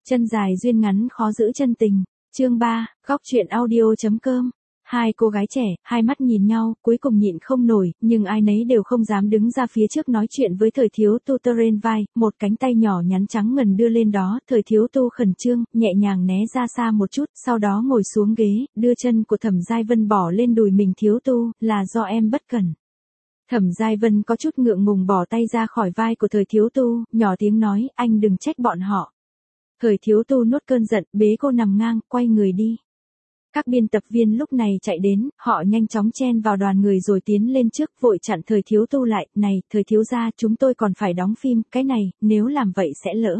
Chân dài duyên ngắn khó giữ chân tình. Chương 3, góc truyện audio.com. Hai cô gái trẻ, hai mắt nhìn nhau, cuối cùng nhịn không nổi, nhưng ai nấy đều không dám đứng ra phía trước nói chuyện với Thời Thiếu Tu trên vai, một cánh tay nhỏ nhắn trắng ngần đưa lên đó, Thời Thiếu Tu khẩn trương, nhẹ nhàng né ra xa một chút, sau đó ngồi xuống ghế, đưa chân của Thẩm Giai Vân bỏ lên đùi mình. Thiếu Tu, là do em bất cẩn. Thẩm Giai Vân có chút ngượng ngùng bỏ tay ra khỏi vai của Thời Thiếu Tu, nhỏ tiếng nói, anh đừng trách bọn họ. Thời Thiếu Tu nuốt cơn giận, bế cô nằm ngang, quay người đi. Các biên tập viên lúc này chạy đến, họ nhanh chóng chen vào đoàn người rồi tiến lên trước, vội chặn Thời Thiếu Tu lại, này, Thời Thiếu gia, chúng tôi còn phải đóng phim, cái này, nếu làm vậy sẽ lỡ.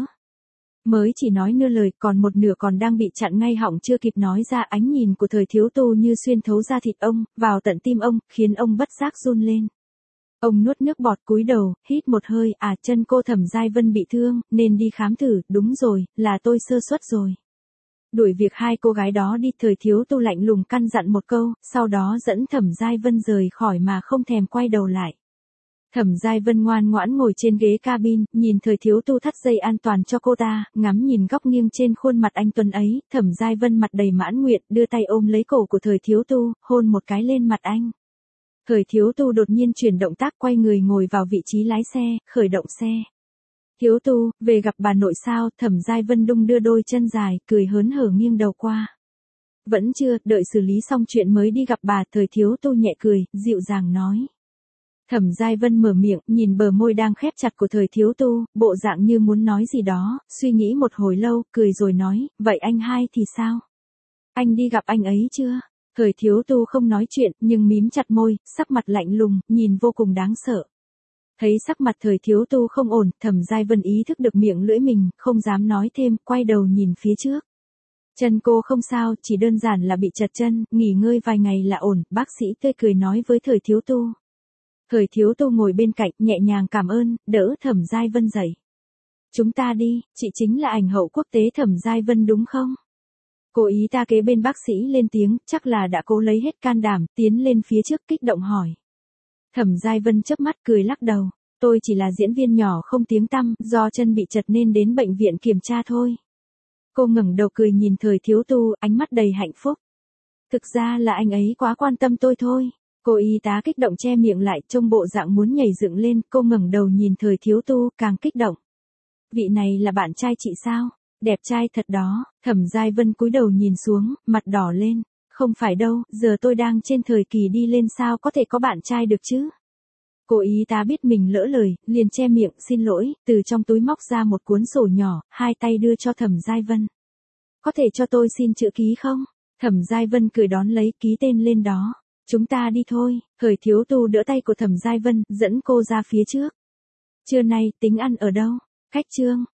Mới chỉ nói nửa lời, còn một nửa còn đang bị chặn ngay họng chưa kịp nói ra. Ánh nhìn của Thời Thiếu Tu như xuyên thấu da thịt ông, vào tận tim ông, khiến ông bất giác run lên. Ông nuốt nước bọt cúi đầu, hít một hơi, chân cô Thẩm Giai Vân bị thương, nên đi khám thử, đúng rồi, là tôi sơ suất rồi. Đuổi việc hai cô gái đó đi. Thời Thiếu Tu lạnh lùng căn dặn một câu, sau đó dẫn Thẩm Giai Vân rời khỏi mà không thèm quay đầu lại. Thẩm Giai Vân ngoan ngoãn ngồi trên ghế cabin, nhìn Thời Thiếu Tu thắt dây an toàn cho cô ta, ngắm nhìn góc nghiêng trên khuôn mặt anh tuấn ấy, Thẩm Giai Vân mặt đầy mãn nguyện, đưa tay ôm lấy cổ của Thời Thiếu Tu, hôn một cái lên mặt anh. Thời Thiếu Tu đột nhiên chuyển động tác, quay người ngồi vào vị trí lái xe, khởi động xe. Thiếu Tu, về gặp bà nội sao? Thẩm Giai Vân đung đưa đôi chân dài, cười hớn hở nghiêng đầu qua. Vẫn chưa, đợi xử lý xong chuyện mới đi gặp bà. Thời Thiếu Tu nhẹ cười, dịu dàng nói. Thẩm Giai Vân mở miệng, nhìn bờ môi đang khép chặt của Thời Thiếu Tu, bộ dạng như muốn nói gì đó, suy nghĩ một hồi lâu, cười rồi nói, vậy anh hai thì sao? Anh đi gặp anh ấy chưa? Thời Thiếu Tu không nói chuyện, nhưng mím chặt môi, sắc mặt lạnh lùng, nhìn vô cùng đáng sợ. Thấy sắc mặt Thời Thiếu Tu không ổn, Thẩm Giai Vân ý thức được miệng lưỡi mình, không dám nói thêm, quay đầu nhìn phía trước. Chân cô không sao, chỉ đơn giản là bị trật chân, nghỉ ngơi vài ngày là ổn, bác sĩ tươi cười nói với Thời Thiếu Tu. Thời Thiếu Tu ngồi bên cạnh, nhẹ nhàng cảm ơn, đỡ Thẩm Giai Vân dậy. Chúng ta đi, chị chính là ảnh hậu quốc tế Thẩm Giai Vân đúng không? Cô ý ta kế bên bác sĩ lên tiếng, chắc là đã cố lấy hết can đảm, tiến lên phía trước kích động hỏi. Thẩm Giai Vân chớp mắt cười lắc đầu, tôi chỉ là diễn viên nhỏ không tiếng tăm, do chân bị trật nên đến bệnh viện kiểm tra thôi. Cô ngẩng đầu cười nhìn Thời Thiếu Tu, ánh mắt đầy hạnh phúc. Thực ra là anh ấy quá quan tâm tôi thôi. Cô y tá kích động che miệng lại, trông bộ dạng muốn nhảy dựng lên, cô ngẩng đầu nhìn Thời Thiếu Tu, càng kích động. Vị này là bạn trai chị sao? Đẹp trai thật đó. Thẩm Giai Vân cúi đầu nhìn xuống, mặt đỏ lên. Không phải đâu, giờ tôi đang trên thời kỳ đi lên sao có thể có bạn trai được chứ? Cô y tá biết mình lỡ lời, liền che miệng, xin lỗi, từ trong túi móc ra một cuốn sổ nhỏ, hai tay đưa cho Thẩm Giai Vân. Có thể cho tôi xin chữ ký không? Thẩm Giai Vân cười đón lấy, ký tên lên đó. Chúng ta đi thôi. Thời Thiếu Tu đỡ tay của Thẩm Giai Vân, dẫn cô ra phía trước. Trưa nay, tính ăn ở đâu? Khách Trương.